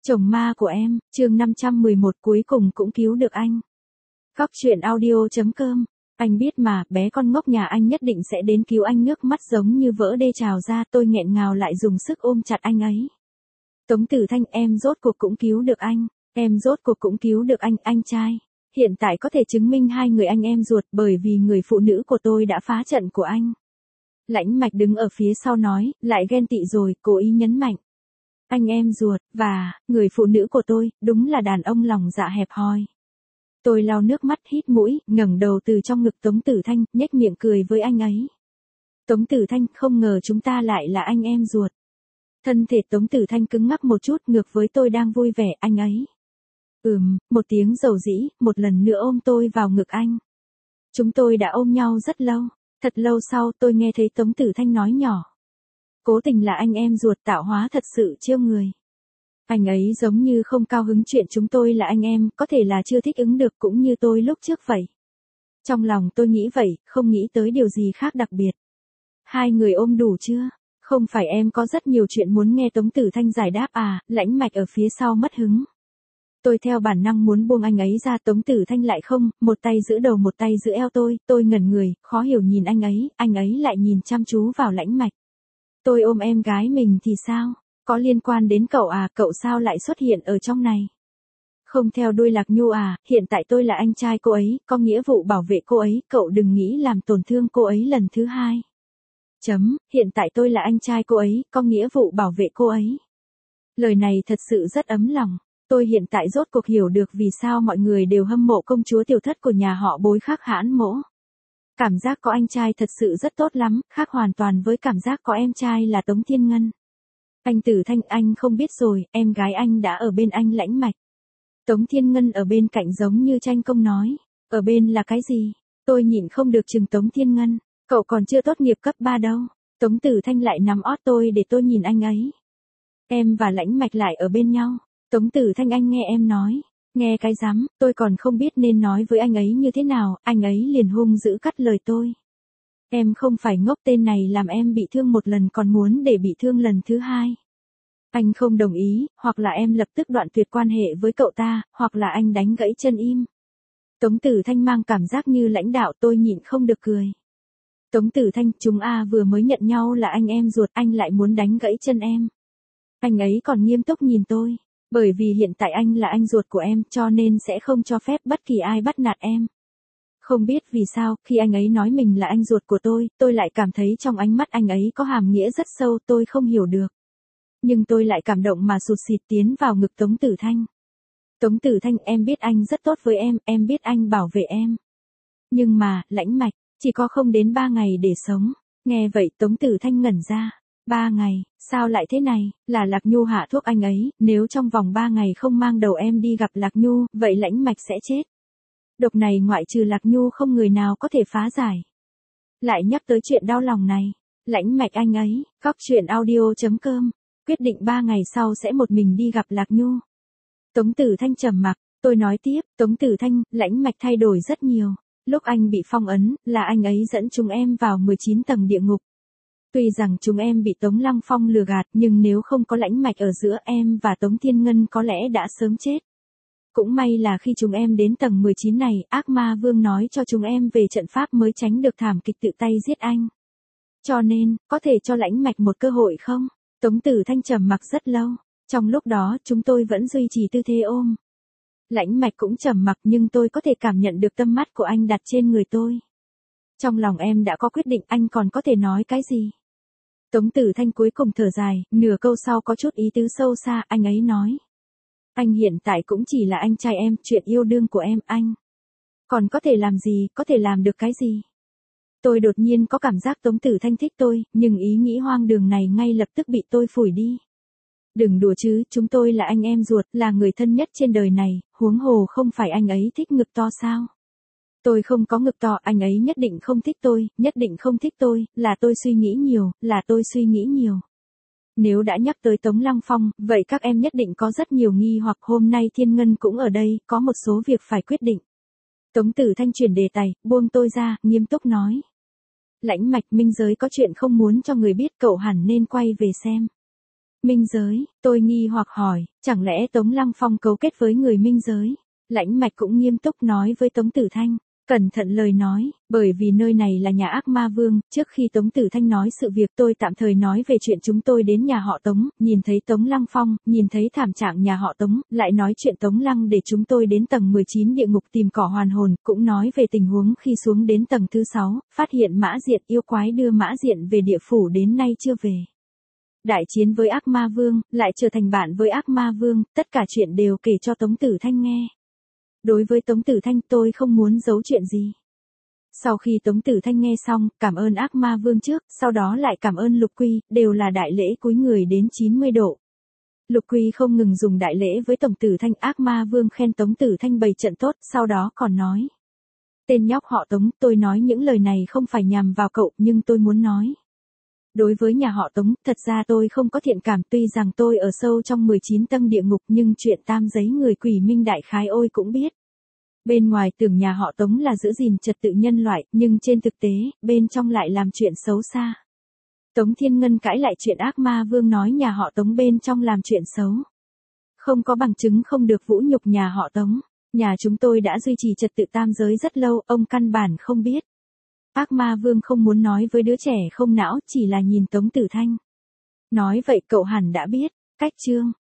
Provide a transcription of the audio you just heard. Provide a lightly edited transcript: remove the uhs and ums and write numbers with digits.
Chồng ma của em, chương 511 cuối cùng cũng cứu được anh. Góc truyện audio.com. Anh biết mà, bé con ngốc nhà anh nhất định sẽ đến cứu anh, nước mắt giống như vỡ đê trào ra, tôi nghẹn ngào lại dùng sức ôm chặt anh ấy. Tống Tử Thanh, em rốt cuộc cũng cứu được anh, em rốt cuộc cũng cứu được anh trai. Hiện tại có thể chứng minh hai người anh em ruột bởi vì người phụ nữ của tôi đã phá trận của anh. Lãnh Mạch đứng ở phía sau nói, lại ghen tị rồi, cố ý nhấn mạnh. Anh em ruột, và, người phụ nữ của tôi, đúng là đàn ông lòng dạ hẹp hòi. Tôi lau nước mắt hít mũi, ngẩng đầu từ trong ngực Tống Tử Thanh, nhếch miệng cười với anh ấy. Tống Tử Thanh, không ngờ chúng ta lại là anh em ruột. Thân thể Tống Tử Thanh cứng ngắc một chút, ngược với tôi đang vui vẻ, anh ấy. Một tiếng dầu dĩ, một lần nữa ôm tôi vào ngực anh. Chúng tôi đã ôm nhau rất lâu, thật lâu sau tôi nghe thấy Tống Tử Thanh nói nhỏ. Cố tình là anh em ruột, tạo hóa thật sự trêu người. Anh ấy giống như không cao hứng chuyện chúng tôi là anh em, có thể là chưa thích ứng được cũng như tôi lúc trước vậy. Trong lòng tôi nghĩ vậy, không nghĩ tới điều gì khác đặc biệt. Hai người ôm đủ chưa? Không phải em có rất nhiều chuyện muốn nghe. Tống Tử Thanh giải đáp à, Lãnh Mạch ở phía sau mất hứng. Tôi theo bản năng muốn buông anh ấy ra, Tống Tử Thanh lại không, một tay giữ đầu một tay giữ eo tôi ngẩn người, khó hiểu nhìn anh ấy lại nhìn chăm chú vào Lãnh Mạch. Tôi ôm em gái mình thì sao? Có liên quan đến cậu à, cậu sao lại xuất hiện ở trong này? Không theo đuôi Lạc Nhu à, hiện tại tôi là anh trai cô ấy, có nghĩa vụ bảo vệ cô ấy, cậu đừng nghĩ làm tổn thương cô ấy lần thứ hai. Hiện tại tôi là anh trai cô ấy, có nghĩa vụ bảo vệ cô ấy. Lời này thật sự rất ấm lòng. Tôi hiện tại rốt cuộc hiểu được vì sao mọi người đều hâm mộ công chúa tiểu thất của nhà họ Bối Khắc Hãn Mỗ. Cảm giác có anh trai thật sự rất tốt lắm, khác hoàn toàn với cảm giác có em trai là Tống Thiên Ngân. Anh Tử Thanh, anh không biết rồi, em gái anh đã ở bên anh Lãnh Mạch. Tống Thiên Ngân ở bên cạnh giống như tranh công nói. Ở bên là cái gì? Tôi nhịn không được chừng Tống Thiên Ngân. Cậu còn chưa tốt nghiệp cấp 3 đâu. Tống Tử Thanh lại nắm ót tôi để tôi nhìn anh ấy. Em và Lãnh Mạch lại ở bên nhau. Tống Tử Thanh, anh nghe em nói. Nghe cái rắm, tôi còn không biết nên nói với anh ấy như thế nào, anh ấy liền hung dữ cắt lời tôi. Em không phải ngốc, tên này làm em bị thương một lần còn muốn để bị thương lần thứ hai. Anh không đồng ý, hoặc là em lập tức đoạn tuyệt quan hệ với cậu ta, hoặc là anh đánh gãy chân im. Tống Tử Thanh mang cảm giác như lãnh đạo, tôi nhịn không được cười. Tống Tử Thanh, chúng vừa mới nhận nhau là anh em ruột, anh lại muốn đánh gãy chân em. Anh ấy còn nghiêm túc nhìn tôi. Bởi vì hiện tại anh là anh ruột của em, cho nên sẽ không cho phép bất kỳ ai bắt nạt em. Không biết vì sao, khi anh ấy nói mình là anh ruột của tôi lại cảm thấy trong ánh mắt anh ấy có hàm nghĩa rất sâu, tôi không hiểu được. Nhưng tôi lại cảm động mà sụt sịt tiến vào ngực Tống Tử Thanh. Tống Tử Thanh, em biết anh rất tốt với em biết anh bảo vệ em. Nhưng mà, Lãnh Mạch, chỉ có không đến 3 ngày để sống. Nghe vậy Tống Tử Thanh ngẩn ra. 3 ngày, sao lại thế này, là Lạc Nhu hạ thuốc anh ấy, nếu trong vòng 3 ngày không mang đầu em đi gặp Lạc Nhu, vậy Lãnh Mạch sẽ chết. Độc này ngoại trừ Lạc Nhu không người nào có thể phá giải. Lại nhắc tới chuyện đau lòng này, Lãnh Mạch anh ấy, góc truyện audio.com, quyết định 3 ngày sau sẽ một mình đi gặp Lạc Nhu. Tống Tử Thanh trầm mặc, tôi nói tiếp, Tống Tử Thanh, Lãnh Mạch thay đổi rất nhiều. Lúc anh bị phong ấn, là anh ấy dẫn chúng em vào 19 tầng địa ngục. Tuy rằng chúng em bị Tống Lăng Phong lừa gạt, nhưng nếu không có Lãnh Mạch ở giữa, em và Tống Thiên Ngân có lẽ đã sớm chết. Cũng may là khi chúng em đến tầng 19 này, ác ma vương nói cho chúng em về trận pháp mới tránh được thảm kịch tự tay giết anh. Cho nên, có thể cho Lãnh Mạch một cơ hội không? Tống Tử Thanh trầm mặc rất lâu. Trong lúc đó, chúng tôi vẫn duy trì tư thế ôm. Lãnh Mạch cũng trầm mặc, nhưng tôi có thể cảm nhận được tâm mắt của anh đặt trên người tôi. Trong lòng em đã có quyết định, anh còn có thể nói cái gì? Tống Tử Thanh cuối cùng thở dài, nửa câu sau có chút ý tứ sâu xa, anh ấy nói. Anh hiện tại cũng chỉ là anh trai em, chuyện yêu đương của em, anh. Còn có thể làm gì, có thể làm được cái gì? Tôi đột nhiên có cảm giác Tống Tử Thanh thích tôi, nhưng ý nghĩ hoang đường này ngay lập tức bị tôi phủi đi. Đừng đùa chứ, chúng tôi là anh em ruột, là người thân nhất trên đời này, huống hồ không phải anh ấy thích ngực to sao? Tôi không có ngực to, anh ấy nhất định không thích tôi, nhất định không thích tôi, là tôi suy nghĩ nhiều, là tôi suy nghĩ nhiều. Nếu đã nhắc tới Tống Lăng Phong, vậy các em nhất định có rất nhiều nghi hoặc, hôm nay Thiên Ngân cũng ở đây, có một số việc phải quyết định. Tống Tử Thanh chuyển đề tài, buông tôi ra, nghiêm túc nói. Lãnh Mạch, minh giới có chuyện không muốn cho người biết, cậu hẳn nên quay về xem. Minh giới, tôi nghi hoặc hỏi, chẳng lẽ Tống Lăng Phong cấu kết với người minh giới? Lãnh Mạch cũng nghiêm túc nói với Tống Tử Thanh, cẩn thận lời nói, bởi vì nơi này là nhà ác ma vương, trước khi Tống Tử Thanh nói sự việc tôi tạm thời nói về chuyện chúng tôi đến nhà họ Tống, nhìn thấy Tống Lăng Phong, nhìn thấy thảm trạng nhà họ Tống, lại nói chuyện Tống Lăng để chúng tôi đến tầng 19 địa ngục tìm cỏ hoàn hồn, cũng nói về tình huống khi xuống đến tầng thứ 6, phát hiện Mã Diện yêu quái đưa Mã Diện về địa phủ đến nay chưa về. Đại chiến với ác ma vương, lại trở thành bạn với ác ma vương, tất cả chuyện đều kể cho Tống Tử Thanh nghe. Đối với Tống Tử Thanh tôi không muốn giấu chuyện gì. Sau khi Tống Tử Thanh nghe xong, cảm ơn ác ma vương trước, sau đó lại cảm ơn Lục Quy, đều là đại lễ cúi người đến 90 độ. Lục Quy không ngừng dùng đại lễ với Tống Tử Thanh, ác ma vương khen Tống Tử Thanh bày trận tốt, sau đó còn nói. Tên nhóc họ Tống, tôi nói những lời này không phải nhằm vào cậu, nhưng tôi muốn nói. Đối với nhà họ Tống, thật ra tôi không có thiện cảm, tuy rằng tôi ở sâu trong 19 tầng địa ngục nhưng chuyện tam giấy người quỷ minh đại khái ôi cũng biết. Bên ngoài tưởng nhà họ Tống là giữ gìn trật tự nhân loại, nhưng trên thực tế, bên trong lại làm chuyện xấu xa. Tống Thiên Ngân cãi lại chuyện ác ma vương nói nhà họ Tống bên trong làm chuyện xấu. Không có bằng chứng không được vũ nhục nhà họ Tống. Nhà chúng tôi đã duy trì trật tự tam giới rất lâu, ông căn bản không biết. Ác ma vương không muốn nói với đứa trẻ không não, chỉ là nhìn Tống Tử Thanh. Nói vậy cậu hẳn đã biết, cách chương.